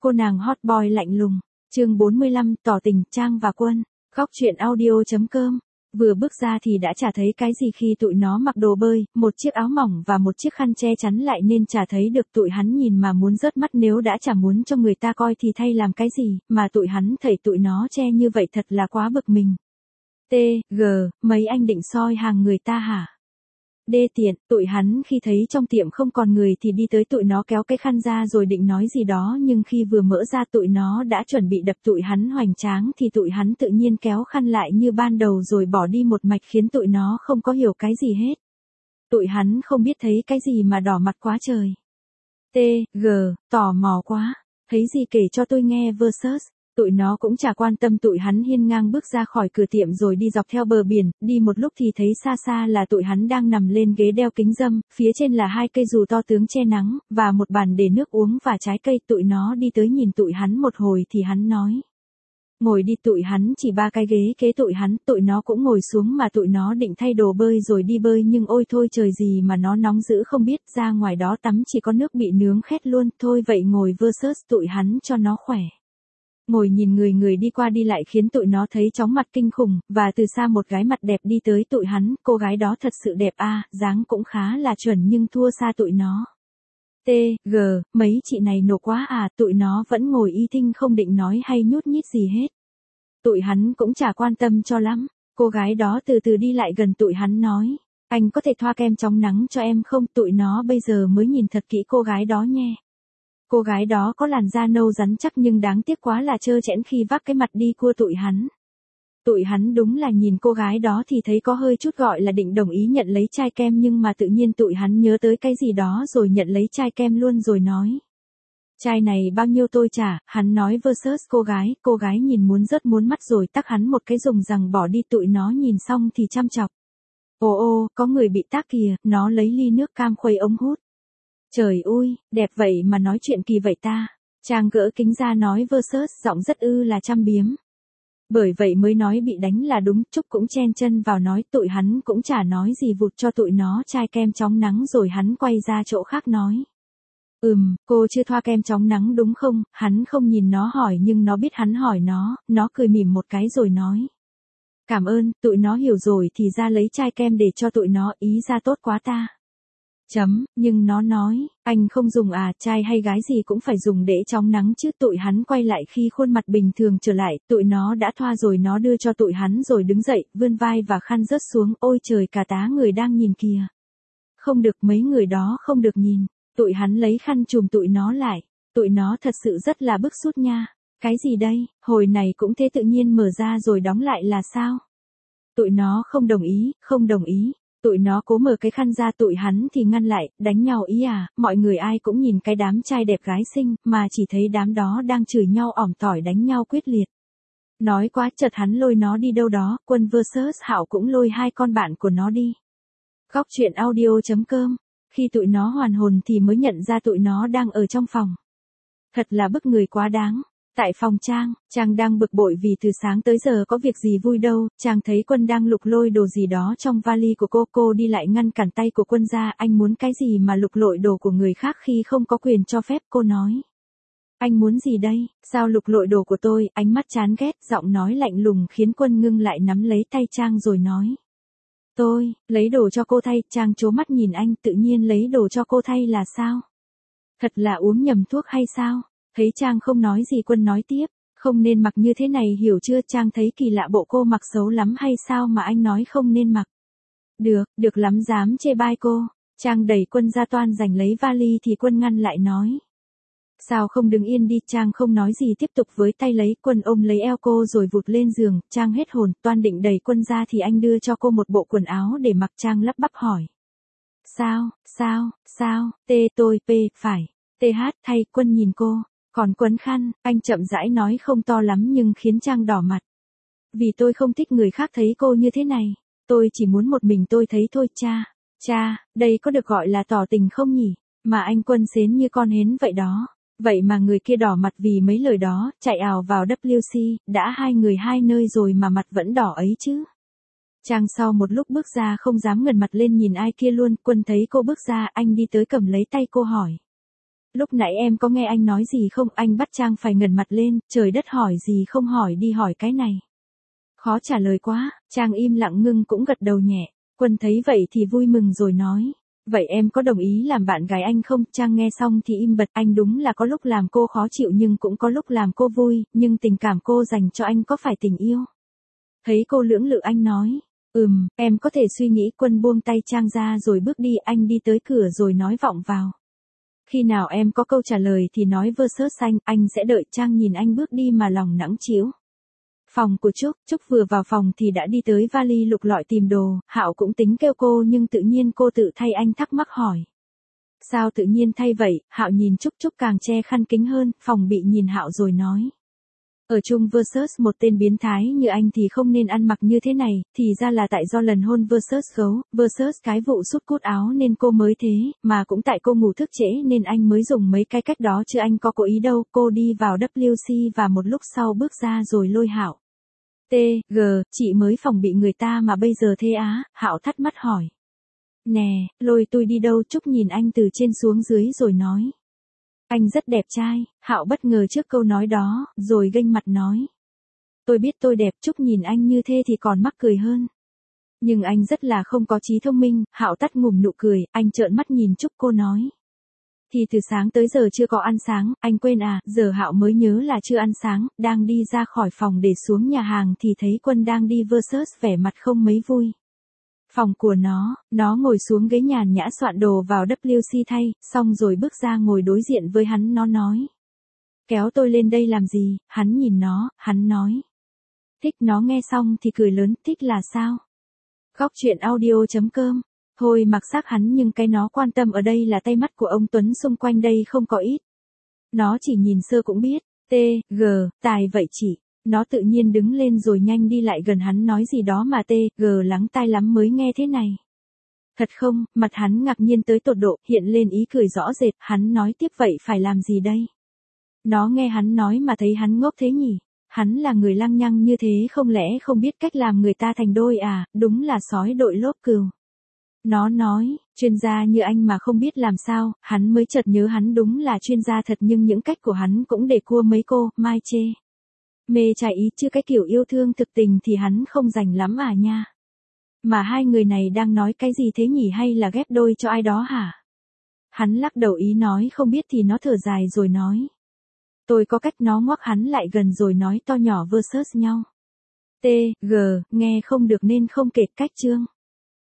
Cô nàng hot boy lạnh lùng. Chương 45, tỏ tình, Trang và Quân. Góc truyện audio.com. Vừa bước ra thì đã chả thấy cái gì khi tụi nó mặc đồ bơi, một chiếc áo mỏng và một chiếc khăn che chắn lại nên chả thấy được tụi hắn nhìn mà muốn rớt mắt, nếu đã chả muốn cho người ta coi thì thay làm cái gì, mà tụi hắn thấy tụi nó che như vậy thật là quá bực mình. Mấy anh định soi hàng người ta hả? Đê tiện, tụi hắn khi thấy trong tiệm không còn người thì đi tới tụi nó kéo cái khăn ra rồi định nói gì đó, nhưng khi vừa mở ra tụi nó đã chuẩn bị đập tụi hắn hoành tráng thì tụi hắn tự nhiên kéo khăn lại như ban đầu rồi bỏ đi một mạch, khiến tụi nó không có hiểu cái gì hết. Tụi hắn không biết thấy cái gì mà đỏ mặt quá trời. Tò mò quá, thấy gì kể cho tôi nghe versus. Tụi nó cũng chả quan tâm, tụi hắn hiên ngang bước ra khỏi cửa tiệm rồi đi dọc theo bờ biển, đi một lúc thì thấy xa xa là tụi hắn đang nằm lên ghế đeo kính râm, phía trên là 2 cây dù to tướng che nắng, và một bàn để nước uống và trái cây. Tụi nó đi tới nhìn tụi hắn một hồi thì hắn nói: ngồi đi. Tụi hắn chỉ 3 cái ghế kế tụi hắn, tụi nó cũng ngồi xuống mà tụi nó định thay đồ bơi rồi đi bơi, nhưng ôi thôi trời gì mà nó nóng dữ không biết, ra ngoài đó tắm chỉ có nước bị nướng khét luôn. Thôi vậy ngồi versus tụi hắn cho nó khỏe. Ngồi nhìn người đi qua đi lại khiến tụi nó thấy chóng mặt kinh khủng, và từ xa một gái mặt đẹp đi tới tụi hắn, cô gái đó thật sự đẹp dáng cũng khá là chuẩn nhưng thua xa tụi nó. Mấy chị này nổ quá tụi nó vẫn ngồi y thinh không định nói hay nhút nhít gì hết. Tụi hắn cũng chả quan tâm cho lắm, cô gái đó từ từ đi lại gần tụi hắn nói: anh có thể thoa kem chống nắng cho em không? Tụi nó bây giờ mới nhìn thật kỹ cô gái đó nhé. Cô gái đó có làn da nâu rắn chắc nhưng đáng tiếc quá là trơ trẽn khi vác cái mặt đi cua tụi hắn. Tụi hắn đúng là nhìn cô gái đó thì thấy có hơi chút gọi là định đồng ý nhận lấy chai kem, nhưng mà tự nhiên tụi hắn nhớ tới cái gì đó rồi nhận lấy chai kem luôn rồi nói: chai này bao nhiêu tôi trả? Hắn nói versus cô gái nhìn muốn rớt muốn mắt rồi tắc hắn một cái dùng rằng bỏ đi. Tụi nó nhìn xong thì chăm chọc: ồ, có người bị tắc kìa. Nó lấy ly nước cam khuấy ống hút. Trời ơi, đẹp vậy mà nói chuyện kỳ vậy ta. Trang gỡ kính ra nói versus giọng rất là chăm biếm. Bởi vậy mới nói bị đánh là đúng. Trúc cũng chen chân vào nói. Tụi hắn cũng chả nói gì, vụt cho tụi nó chai kem chống nắng rồi hắn quay ra chỗ khác nói: cô chưa thoa kem chống nắng đúng không? Hắn không nhìn nó hỏi nhưng nó biết hắn hỏi nó cười mỉm một cái rồi nói: cảm ơn. Tụi nó hiểu rồi thì ra lấy chai kem để cho tụi nó, ý ra tốt quá ta. Nhưng nó nói: anh không dùng trai hay gái gì cũng phải dùng để chống nắng chứ. Tụi hắn quay lại khi khuôn mặt bình thường trở lại, tụi nó đã thoa rồi. Nó đưa cho tụi hắn rồi đứng dậy, vươn vai và khăn rớt xuống. Ôi trời, cả tá người đang nhìn kìa. Không được, mấy người đó không được nhìn. Tụi hắn lấy khăn chùm tụi nó lại. Tụi nó thật sự rất là bức xúc nha. Cái gì đây, hồi này cũng thế, tự nhiên mở ra rồi đóng lại là sao? Tụi nó không đồng ý. Tụi nó cố mở cái khăn ra, tụi hắn thì ngăn lại: đánh nhau ý mọi người ai cũng nhìn cái đám trai đẹp gái xinh, mà chỉ thấy đám đó đang chửi nhau ỏm tỏi, đánh nhau quyết liệt. Nói quá chợt hắn lôi nó đi đâu đó. Quân versus Hạo cũng lôi 2 con bạn của nó đi. Góc truyện audio.com. Khi tụi nó hoàn hồn thì mới nhận ra tụi nó đang ở trong phòng. Thật là bức người quá đáng. Tại phòng Trang đang bực bội vì từ sáng tới giờ có việc gì vui đâu. Trang thấy Quân đang lục lôi đồ gì đó trong vali của cô đi lại ngăn cản tay của Quân ra: anh muốn cái gì mà lục lội đồ của người khác khi không có quyền cho phép? Cô nói: anh muốn gì đây? Sao lục lội đồ của tôi? Ánh mắt chán ghét, giọng nói lạnh lùng khiến Quân ngưng lại, nắm lấy tay Trang rồi nói: tôi lấy đồ cho cô thay. Trang trố mắt nhìn anh: tự nhiên lấy đồ cho cô thay là sao? Thật là uống nhầm thuốc hay sao? Thấy Trang không nói gì, Quân nói tiếp: không nên mặc như thế này, hiểu chưa? Trang thấy kỳ lạ: bộ cô mặc xấu lắm hay sao mà anh nói không nên mặc? Được lắm, dám chê bai cô. Trang đẩy Quân ra toan giành lấy vali thì Quân ngăn lại nói: sao không đứng yên đi? Trang không nói gì, tiếp tục với tay lấy. Quân ôm lấy eo cô rồi vụt lên giường. Trang hết hồn, toan định đẩy Quân ra thì anh đưa cho cô một bộ quần áo để mặc. Trang lắp bắp hỏi: sao? Tôi phải thay. Quân nhìn cô còn quấn khăn, anh chậm rãi nói không to lắm nhưng khiến Trang đỏ mặt: vì tôi không thích người khác thấy cô như thế này. Tôi chỉ muốn một mình tôi thấy thôi. Cha, đây có được gọi là tỏ tình không nhỉ? Mà anh Quân xến như con hến vậy đó. Vậy mà người kia đỏ mặt vì mấy lời đó, chạy ào vào WC, đã 2 người 2 nơi rồi mà mặt vẫn đỏ ấy chứ. Trang sau một lúc bước ra không dám ngẩng mặt lên nhìn ai kia luôn. Quân thấy cô bước ra, anh đi tới cầm lấy tay cô hỏi: Lúc nãy em có nghe anh nói gì không? Anh bắt Trang phải ngẩng mặt lên, trời đất hỏi gì không hỏi đi hỏi cái này. Khó trả lời quá, Trang im lặng ngưng cũng gật đầu nhẹ. Quân thấy vậy thì vui mừng rồi nói. Vậy em có đồng ý làm bạn gái anh không? Trang nghe xong thì im bặt, anh đúng là có lúc làm cô khó chịu nhưng cũng có lúc làm cô vui, nhưng tình cảm cô dành cho anh có phải tình yêu? Thấy cô lưỡng lự anh nói. Em có thể suy nghĩ. Quân buông tay Trang ra rồi bước đi, anh đi tới cửa rồi nói vọng vào. Khi nào em có câu trả lời thì nói versus anh sẽ đợi. Trang nhìn anh bước đi mà lòng nặng trĩu. Phòng của Trúc vừa vào phòng thì đã đi tới vali lục lọi tìm đồ, Hạo cũng tính kêu cô nhưng tự nhiên cô tự thay. Anh thắc mắc hỏi. Sao tự nhiên thay vậy? Hạo nhìn Trúc càng che khăn kính hơn, phòng bị nhìn Hạo rồi nói. Ở chung versus một tên biến thái như anh thì không nên ăn mặc như thế này, thì ra là tại do lần hôn versus gấu, versus cái vụ sút cút áo nên cô mới thế, mà cũng tại cô ngủ thức trễ nên anh mới dùng mấy cái cách đó chứ anh có cố ý đâu. Cô đi vào WC và một lúc sau bước ra rồi lôi Hạo. Chị mới phòng bị người ta mà bây giờ thế á? Hạo thắc mắc hỏi. Nè, lôi tôi đi đâu? Trúc nhìn anh từ trên xuống dưới rồi nói. Anh rất đẹp trai. Hạo bất ngờ trước câu nói đó, rồi nghênh mặt nói. Tôi biết tôi đẹp. Trúc nhìn anh như thế thì còn mắc cười hơn. Nhưng anh rất là không có trí thông minh. Hạo tắt ngủm nụ cười, anh trợn mắt nhìn Trúc. Cô nói. Thì từ sáng tới giờ chưa có ăn sáng, anh quên à? Giờ Hạo mới nhớ là chưa ăn sáng, đang đi ra khỏi phòng để xuống nhà hàng thì thấy Quân đang đi versus vẻ mặt không mấy vui. Phòng của nó ngồi xuống ghế nhàn nhã soạn đồ vào WC thay, xong rồi bước ra ngồi đối diện với hắn. Nó nói. Kéo tôi lên đây làm gì? Hắn nhìn nó, hắn nói. Thích. Nó nghe xong thì cười lớn. Thích là sao? Góc truyện audio.com. Thôi mặc xác hắn, nhưng cái nó quan tâm ở đây là tay mắt của ông Tuấn xung quanh đây không có ít. Nó chỉ nhìn sơ cũng biết. Tài vậy chị. Nó tự nhiên đứng lên rồi nhanh đi lại gần hắn nói gì đó mà lắng tai lắm mới nghe thế này. Thật không? Mặt hắn ngạc nhiên tới tột độ, hiện lên ý cười rõ rệt. Hắn nói tiếp vậy phải làm gì đây? Nó nghe hắn nói mà thấy hắn ngốc thế nhỉ? Hắn là người lăng nhăng như thế không lẽ không biết cách làm người ta thành đôi à? Đúng là sói đội lốp cừu. Nó nói, chuyên gia như anh mà không biết làm sao? Hắn mới chợt nhớ hắn đúng là chuyên gia thật, nhưng những cách của hắn cũng để cua mấy cô, mai chê. Mê trai ý chứ cái kiểu yêu thương thực tình thì hắn không rành lắm à nha. Mà hai người này đang nói cái gì thế nhỉ, hay là ghép đôi cho ai đó hả? Hắn lắc đầu ý nói không biết thì nó thở dài rồi nói. Tôi có cách. Nó ngoắc hắn lại gần rồi nói to nhỏ versus nhau. Nghe không được nên không kể cách chương.